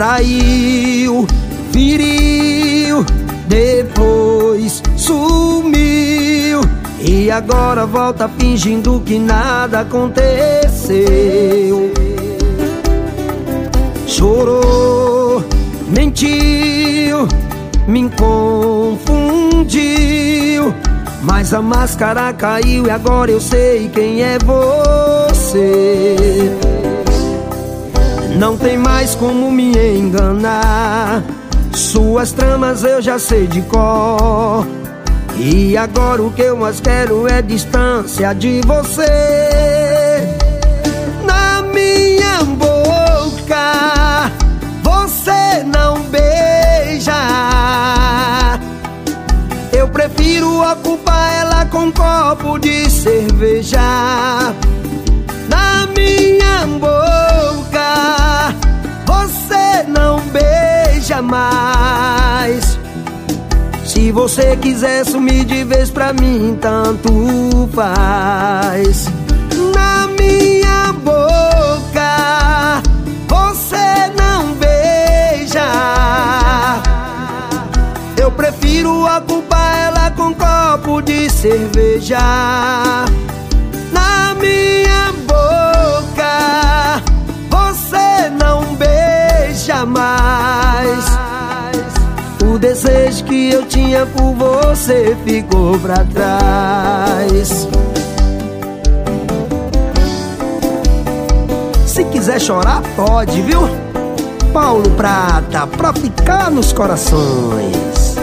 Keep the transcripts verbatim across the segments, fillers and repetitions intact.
traiu, feriu, depois sumiu e agora volta fingindo que nada aconteceu. Chorou, mentiu, me confundiu, mas a máscara caiu e agora eu sei quem é você. Não tem mais como me enganar, suas tramas eu já sei de cor. E agora o que eu mais quero é distância de você. Na minha boca você não beija, eu prefiro ocupar ela com um copo de cerveja. Na minha boca você não beija mais. Se você quiser sumir de vez pra mim, tanto faz. Na minha boca você não beija, eu prefiro ocupar ela com um copo de cerveja. Na minha boca você não beija mais. O desejo que eu tinha por você ficou pra trás. Se quiser chorar, pode, viu? Paulo Prata, pra ficar nos corações.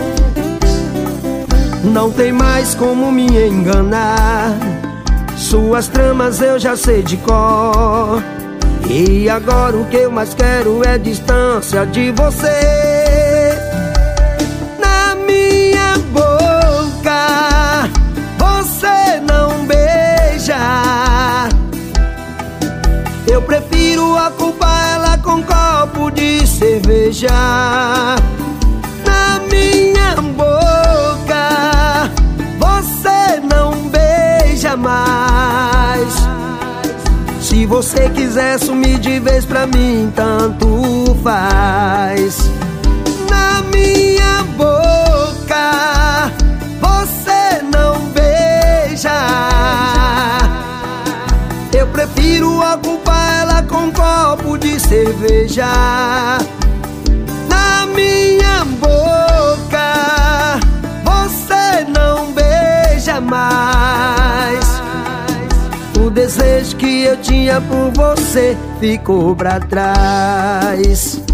Não tem mais como me enganar, suas tramas eu já sei de cor. E agora o que eu mais quero é distância de você. Na minha boca você não beija, eu prefiro ocupar ela com um copo de cerveja. Na minha boca você não beija mais. Se você quiser sumir de vez pra mim, tanto faz. Na minha boca você não beija, eu prefiro ocupar ela com um copo de cerveja. Na minha boca você não beija mais. O desejo que eu tinha por você ficou pra trás.